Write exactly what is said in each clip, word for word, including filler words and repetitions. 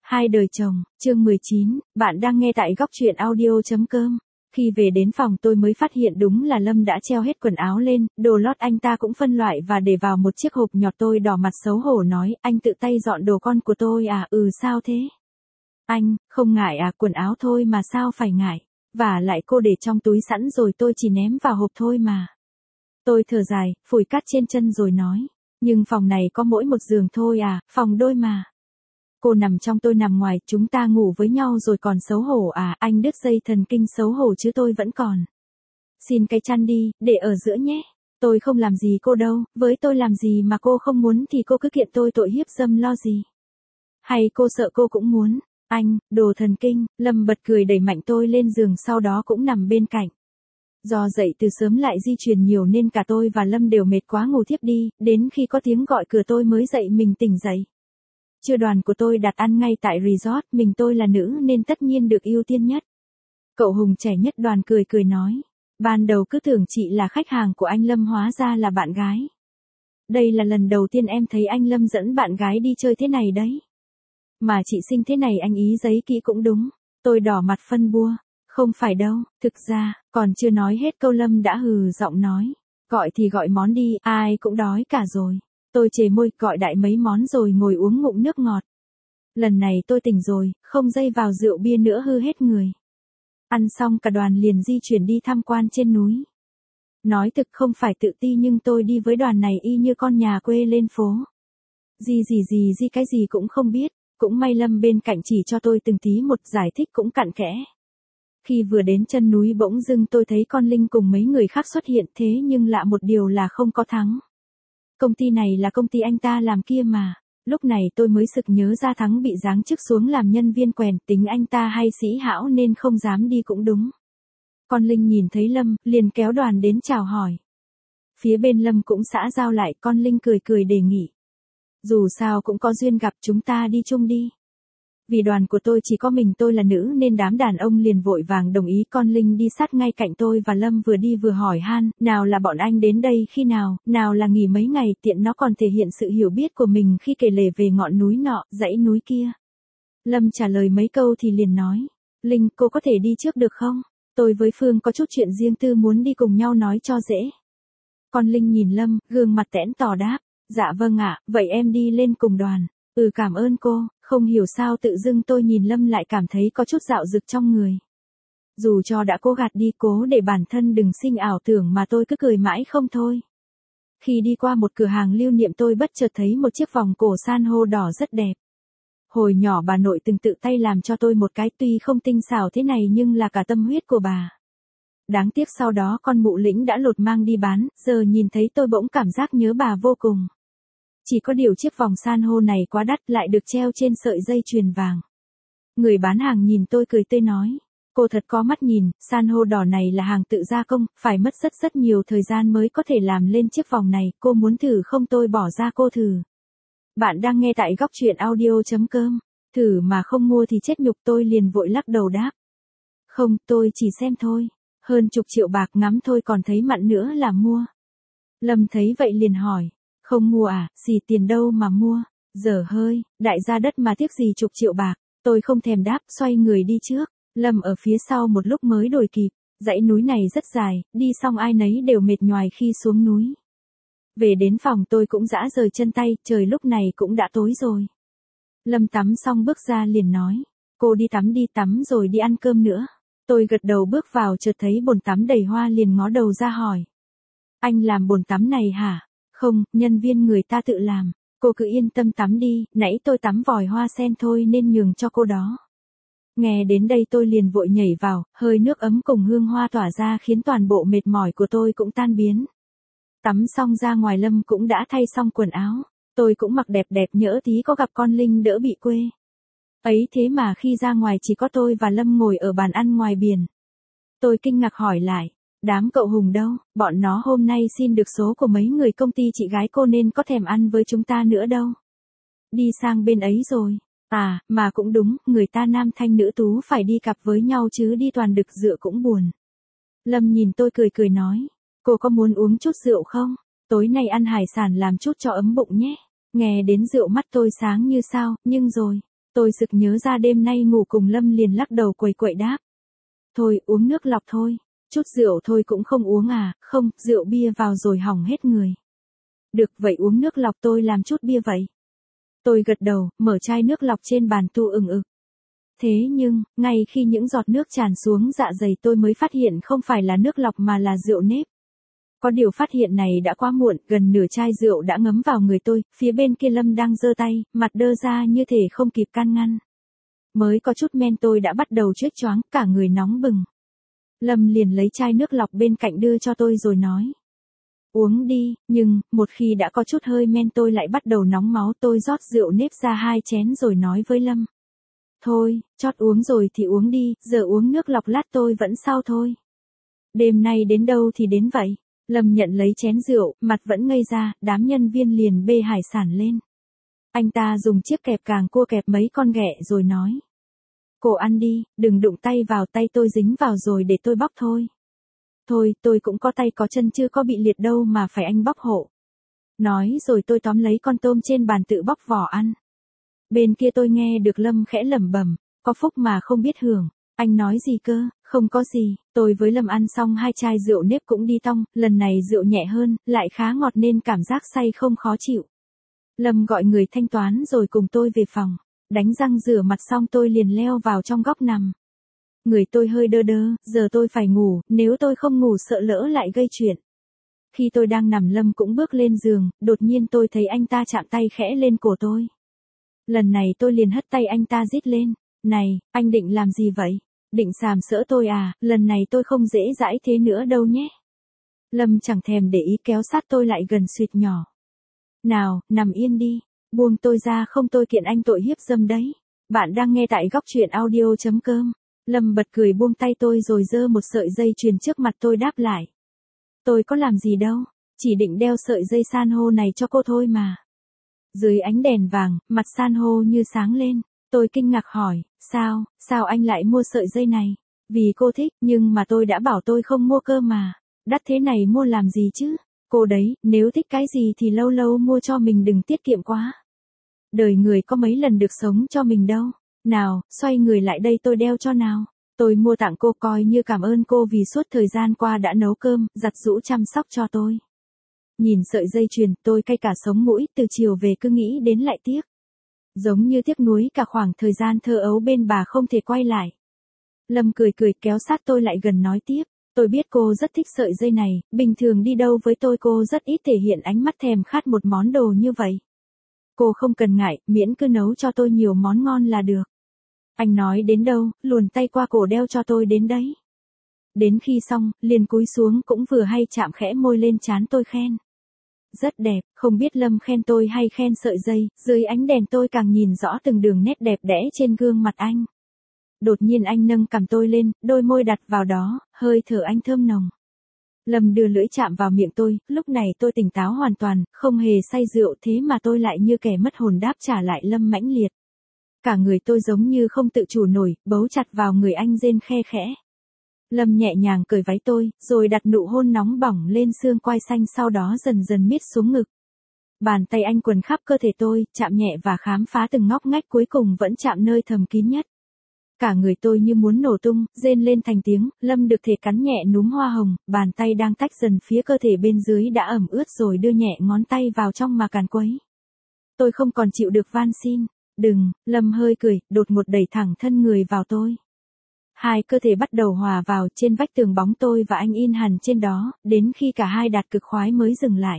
Hai đời chồng, chương mười chín, bạn đang nghe tại góc truyện audio chấm com. Khi về đến phòng tôi mới phát hiện đúng là Lâm đã treo hết quần áo lên, đồ lót anh ta cũng phân loại và để vào một chiếc hộp nhọt. Tôi đỏ mặt xấu hổ nói, anh tự tay dọn đồ con của tôi à? Ừ, sao thế? Anh, không ngại à, quần áo thôi mà sao phải ngại, và lại cô để trong túi sẵn rồi, tôi chỉ ném vào hộp thôi mà. Tôi thở dài, phủi cát trên chân rồi nói, nhưng phòng này có mỗi một giường thôi à, phòng đôi mà. Cô nằm trong tôi nằm ngoài, chúng ta ngủ với nhau rồi còn xấu hổ à? Anh đứt dây thần kinh xấu hổ chứ tôi vẫn còn. Xin cái chăn đi, để ở giữa nhé. Tôi không làm gì cô đâu, với tôi làm gì mà cô không muốn thì cô cứ kiện tôi tội hiếp dâm lo gì. Hay cô sợ cô cũng muốn? Anh, đồ thần kinh. Lâm bật cười đẩy mạnh tôi lên giường, sau đó cũng nằm bên cạnh. Do dậy từ sớm lại di chuyển nhiều nên cả tôi và Lâm đều mệt quá ngủ thiếp đi, đến khi có tiếng gọi cửa tôi mới dậy mình tỉnh dậy. Trưa đoàn của tôi đặt ăn ngay tại resort, mình tôi là nữ nên tất nhiên được ưu tiên nhất. Cậu Hùng trẻ nhất đoàn cười cười nói, ban đầu cứ tưởng chị là khách hàng của anh Lâm, hóa ra là bạn gái. Đây là lần đầu tiên em thấy anh Lâm dẫn bạn gái đi chơi thế này đấy. Mà chị xinh thế này anh ý giấy kỹ cũng đúng. Tôi đỏ mặt phân bua, không phải đâu, thực ra, còn chưa nói hết câu Lâm đã hừ giọng nói, gọi thì gọi món đi, ai cũng đói cả rồi. Tôi chề môi, gọi đại mấy món rồi ngồi uống ngụm nước ngọt. Lần này tôi tỉnh rồi, không dây vào rượu bia nữa hư hết người. Ăn xong cả đoàn liền di chuyển đi tham quan trên núi. Nói thực không phải tự ti nhưng tôi đi với đoàn này y như con nhà quê lên phố. Gì gì gì gì cái gì cũng không biết, cũng may Lâm bên cạnh chỉ cho tôi từng tí một, giải thích cũng cặn kẽ. Khi vừa đến chân núi bỗng dưng tôi thấy con Linh cùng mấy người khác xuất hiện, thế nhưng lạ một điều là không có Thắng. Công ty này là công ty anh ta làm kia mà. Lúc này tôi mới sực nhớ ra Thắng bị giáng chức xuống làm nhân viên quèn, tính anh ta hay sĩ hão nên không dám đi cũng đúng. Con Linh nhìn thấy Lâm, liền kéo đoàn đến chào hỏi. Phía bên Lâm cũng xã giao lại, con Linh cười cười đề nghị. Dù sao cũng có duyên gặp, chúng ta đi chung đi. Vì đoàn của tôi chỉ có mình tôi là nữ nên đám đàn ông liền vội vàng đồng ý. Con Linh đi sát ngay cạnh tôi và Lâm vừa đi vừa hỏi han, nào là bọn anh đến đây khi nào, nào là nghỉ mấy ngày, tiện nó còn thể hiện sự hiểu biết của mình khi kể lể về ngọn núi nọ, dãy núi kia. Lâm trả lời mấy câu thì liền nói, Linh, cô có thể đi trước được không? Tôi với Phương có chút chuyện riêng tư muốn đi cùng nhau nói cho dễ. Con Linh nhìn Lâm, gương mặt tẽn tỏ đáp, dạ vâng ạ, vậy em đi lên cùng đoàn. Ừ, cảm ơn cô. Không hiểu sao tự dưng tôi nhìn Lâm lại cảm thấy có chút dạo dực trong người. Dù cho đã cố gạt đi, cố để bản thân đừng sinh ảo tưởng mà tôi cứ cười mãi không thôi. Khi đi qua một cửa hàng lưu niệm tôi bất chợt thấy một chiếc vòng cổ san hô đỏ rất đẹp. Hồi nhỏ bà nội từng tự tay làm cho tôi một cái, tuy không tinh xảo thế này nhưng là cả tâm huyết của bà. Đáng tiếc sau đó con mụ lĩnh đã lột mang đi bán, giờ nhìn thấy tôi bỗng cảm giác nhớ bà vô cùng. Chỉ có điều chiếc vòng san hô này quá đắt, lại được treo trên sợi dây chuyền vàng. Người bán hàng nhìn tôi cười tươi nói, cô thật có mắt nhìn, san hô đỏ này là hàng tự gia công, phải mất rất rất nhiều thời gian mới có thể làm lên chiếc vòng này, cô muốn thử không? Tôi bỏ ra cô thử. Bạn đang nghe tại góc truyện audio chấm com, thử mà không mua thì chết nhục. Tôi liền vội lắc đầu đáp. Không, tôi chỉ xem thôi, hơn chục triệu bạc ngắm thôi còn thấy mặn nữa là mua. Lâm thấy vậy liền hỏi. Không mua à, xì tiền đâu mà mua, dở hơi, đại gia đất mà tiếc gì chục triệu bạc. Tôi không thèm đáp, xoay người đi trước. Lâm ở phía sau một lúc mới đuổi kịp. Dãy núi này rất dài, đi xong ai nấy đều mệt nhoài khi xuống núi. Về đến phòng tôi cũng rã rời chân tay, trời lúc này cũng đã tối rồi. Lâm tắm xong bước ra liền nói, cô đi tắm đi, tắm rồi đi ăn cơm nữa. Tôi gật đầu bước vào chợt thấy bồn tắm đầy hoa liền ngó đầu ra hỏi. Anh làm bồn tắm này hả? Không, nhân viên người ta tự làm. Cô cứ yên tâm tắm đi, nãy tôi tắm vòi hoa sen thôi nên nhường cho cô đó. Nghe đến đây tôi liền vội nhảy vào, hơi nước ấm cùng hương hoa tỏa ra khiến toàn bộ mệt mỏi của tôi cũng tan biến. Tắm xong ra ngoài Lâm cũng đã thay xong quần áo. Tôi cũng mặc đẹp đẹp nhỡ tí có gặp con Linh đỡ bị quê. Ấy thế mà khi ra ngoài chỉ có tôi và Lâm ngồi ở bàn ăn ngoài biển. Tôi kinh ngạc hỏi lại. Đám cậu Hùng đâu, bọn nó hôm nay xin được số của mấy người công ty chị gái cô nên có thèm ăn với chúng ta nữa đâu. Đi sang bên ấy rồi. À, mà cũng đúng, người ta nam thanh nữ tú phải đi cặp với nhau chứ đi toàn đực dựa cũng buồn. Lâm nhìn tôi cười cười nói, cô có muốn uống chút rượu không? Tối nay ăn hải sản làm chút cho ấm bụng nhé. Nghe đến rượu mắt tôi sáng như sao, nhưng rồi. Tôi sực nhớ ra đêm nay ngủ cùng Lâm liền lắc đầu quẩy quậy đáp. Thôi uống nước lọc thôi, chút rượu thôi cũng không uống à, không, rượu bia vào rồi hỏng hết người. Được vậy uống nước lọc tôi làm chút bia vậy. Tôi gật đầu, mở chai nước lọc trên bàn tu ừng ực. Thế nhưng, ngay khi những giọt nước tràn xuống dạ dày tôi mới phát hiện không phải là nước lọc mà là rượu nếp. Có điều phát hiện này đã quá muộn, gần nửa chai rượu đã ngấm vào người tôi, phía bên kia Lâm đang giơ tay, mặt đơ ra như thể không kịp can ngăn. Mới có chút men tôi đã bắt đầu choáng choáng, cả người nóng bừng. Lâm liền lấy chai nước lọc bên cạnh đưa cho tôi rồi nói. Uống đi, nhưng, một khi đã có chút hơi men tôi lại bắt đầu nóng máu, tôi rót rượu nếp ra hai chén rồi nói với Lâm. Thôi, chót uống rồi thì uống đi, giờ uống nước lọc lát tôi vẫn sao thôi. Đêm nay đến đâu thì đến vậy. Lâm nhận lấy chén rượu, mặt vẫn ngây ra, đám nhân viên liền bê hải sản lên. Anh ta dùng chiếc kẹp càng cua kẹp mấy con ghẹ rồi nói. Cô ăn đi, đừng đụng tay vào, tay tôi dính vào rồi để tôi bóc thôi. Thôi, tôi cũng có tay có chân chưa có bị liệt đâu mà phải anh bóc hộ. Nói rồi tôi tóm lấy con tôm trên bàn tự bóc vỏ ăn. Bên kia tôi nghe được Lâm khẽ lẩm bẩm, có phúc mà không biết hưởng. Anh nói gì cơ, không có gì, tôi với Lâm ăn xong hai chai rượu nếp cũng đi tong, lần này rượu nhẹ hơn, lại khá ngọt nên cảm giác say không khó chịu. Lâm gọi người thanh toán rồi cùng tôi về phòng, đánh răng rửa mặt xong tôi liền leo vào trong góc nằm. Người tôi hơi đơ đơ, giờ tôi phải ngủ, nếu tôi không ngủ sợ lỡ lại gây chuyện. Khi tôi đang nằm Lâm cũng bước lên giường, đột nhiên tôi thấy anh ta chạm tay khẽ lên cổ tôi. Lần này tôi liền hất tay anh ta rít lên, này, anh định làm gì vậy? Định sàm sỡ tôi à, lần này tôi không dễ dãi thế nữa đâu nhé. Lâm chẳng thèm để ý kéo sát tôi lại gần suýt nhỏ. Nào, nằm yên đi, buông tôi ra không tôi kiện anh tội hiếp dâm đấy. Bạn đang nghe tại góc truyện audio chấm com. Lâm bật cười buông tay tôi rồi giơ một sợi dây chuyền trước mặt tôi đáp lại. Tôi có làm gì đâu, chỉ định đeo sợi dây san hô này cho cô thôi mà. Dưới ánh đèn vàng, mặt san hô như sáng lên. Tôi kinh ngạc hỏi, sao, sao anh lại mua sợi dây này? Vì cô thích, nhưng mà tôi đã bảo tôi không mua cơ mà. Đắt thế này mua làm gì chứ? Cô đấy, nếu thích cái gì thì lâu lâu mua cho mình đừng tiết kiệm quá. Đời người có mấy lần được sống cho mình đâu. Nào, xoay người lại đây tôi đeo cho nào. Tôi mua tặng cô coi như cảm ơn cô vì suốt thời gian qua đã nấu cơm, giặt giũ chăm sóc cho tôi. Nhìn sợi dây chuyền, tôi cay cả sống mũi, từ chiều về cứ nghĩ đến lại tiếc. Giống như tiếc nuối cả khoảng thời gian thơ ấu bên bà không thể quay lại. Lâm cười cười kéo sát tôi lại gần nói tiếp. Tôi biết cô rất thích sợi dây này, bình thường đi đâu với tôi cô rất ít thể hiện ánh mắt thèm khát một món đồ như vậy. Cô không cần ngại, miễn cứ nấu cho tôi nhiều món ngon là được. Anh nói đến đâu, luồn tay qua cổ đeo cho tôi đến đấy. Đến khi xong, liền cúi xuống cũng vừa hay chạm khẽ môi lên trán tôi khen. Rất đẹp, không biết Lâm khen tôi hay khen sợi dây, dưới ánh đèn tôi càng nhìn rõ từng đường nét đẹp đẽ trên gương mặt anh. Đột nhiên anh nâng cằm tôi lên, đôi môi đặt vào đó, hơi thở anh thơm nồng. Lâm đưa lưỡi chạm vào miệng tôi, lúc này tôi tỉnh táo hoàn toàn, không hề say rượu thế mà tôi lại như kẻ mất hồn đáp trả lại Lâm mãnh liệt. Cả người tôi giống như không tự chủ nổi, bấu chặt vào người anh rên khe khẽ. Lâm nhẹ nhàng cởi váy tôi, rồi đặt nụ hôn nóng bỏng lên xương quai xanh sau đó dần dần miết xuống ngực. Bàn tay anh quần khắp cơ thể tôi, chạm nhẹ và khám phá từng ngóc ngách cuối cùng vẫn chạm nơi thầm kín nhất. Cả người tôi như muốn nổ tung, rên lên thành tiếng, Lâm được thể cắn nhẹ núm hoa hồng, bàn tay đang tách dần phía cơ thể bên dưới đã ẩm ướt rồi đưa nhẹ ngón tay vào trong mà càn quấy. Tôi không còn chịu được van xin. Đừng, Lâm hơi cười, đột ngột đẩy thẳng thân người vào tôi. Hai cơ thể bắt đầu hòa vào, trên vách tường bóng tôi và anh in hẳn trên đó, đến khi cả hai đạt cực khoái mới dừng lại.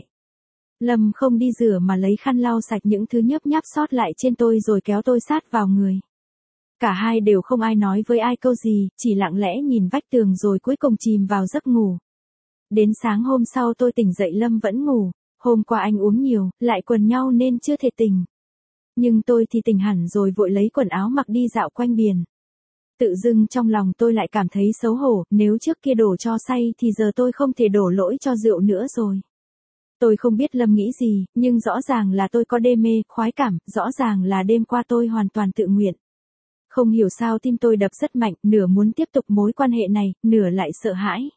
Lâm không đi rửa mà lấy khăn lau sạch những thứ nhớp nháp sót lại trên tôi rồi kéo tôi sát vào người. Cả hai đều không ai nói với ai câu gì, chỉ lặng lẽ nhìn vách tường rồi cuối cùng chìm vào giấc ngủ. Đến sáng hôm sau tôi tỉnh dậy Lâm vẫn ngủ, hôm qua anh uống nhiều, lại quần nhau nên chưa thể tỉnh. Nhưng tôi thì tỉnh hẳn rồi vội lấy quần áo mặc đi dạo quanh biển. Tự dưng trong lòng tôi lại cảm thấy xấu hổ, nếu trước kia đổ cho say thì giờ tôi không thể đổ lỗi cho rượu nữa rồi. Tôi không biết Lâm nghĩ gì, nhưng rõ ràng là tôi có đê mê, khoái cảm, rõ ràng là đêm qua tôi hoàn toàn tự nguyện. Không hiểu sao tim tôi đập rất mạnh, nửa muốn tiếp tục mối quan hệ này, nửa lại sợ hãi.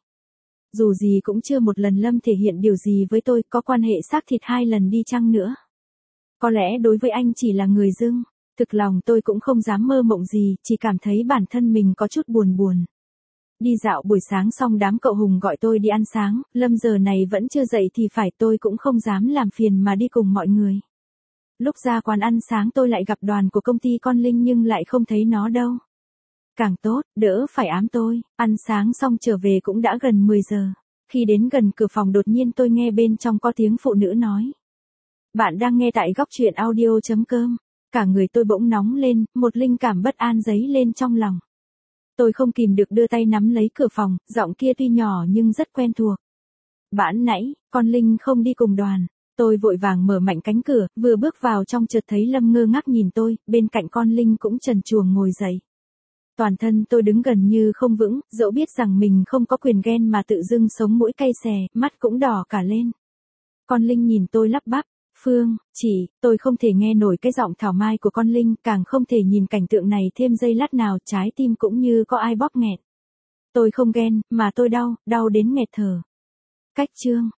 Dù gì cũng chưa một lần Lâm thể hiện điều gì với tôi, có quan hệ xác thịt hai lần đi chăng nữa. Có lẽ đối với anh chỉ là người dưng. Thực lòng tôi cũng không dám mơ mộng gì, chỉ cảm thấy bản thân mình có chút buồn buồn. Đi dạo buổi sáng xong đám cậu Hùng gọi tôi đi ăn sáng, Lâm giờ này vẫn chưa dậy thì phải, tôi cũng không dám làm phiền mà đi cùng mọi người. Lúc ra quán ăn sáng tôi lại gặp đoàn của công ty con Linh nhưng lại không thấy nó đâu. Càng tốt, đỡ phải ám tôi, ăn sáng xong trở về cũng đã gần mười giờ. Khi đến gần cửa phòng đột nhiên tôi nghe bên trong có tiếng phụ nữ nói. Bạn đang nghe tại góc truyện audio.com. Cả người tôi bỗng nóng lên, một linh cảm bất an dấy lên trong lòng. Tôi không kìm được đưa tay nắm lấy cửa phòng, giọng kia tuy nhỏ nhưng rất quen thuộc. Bản nãy, con Linh không đi cùng đoàn. Tôi vội vàng mở mạnh cánh cửa, vừa bước vào trong chợt thấy Lâm ngơ ngác nhìn tôi, bên cạnh con Linh cũng trần truồng ngồi dậy. Toàn thân tôi đứng gần như không vững, dẫu biết rằng mình không có quyền ghen mà tự dưng sống mũi cay xè, mắt cũng đỏ cả lên. Con Linh nhìn tôi lắp bắp, Phương, chị, tôi không thể nghe nổi cái giọng thảo mai của con Linh, càng không thể nhìn cảnh tượng này thêm giây lát nào, trái tim cũng như có ai bóp nghẹt. Tôi không ghen, mà tôi đau, đau đến nghẹt thở. Cách chương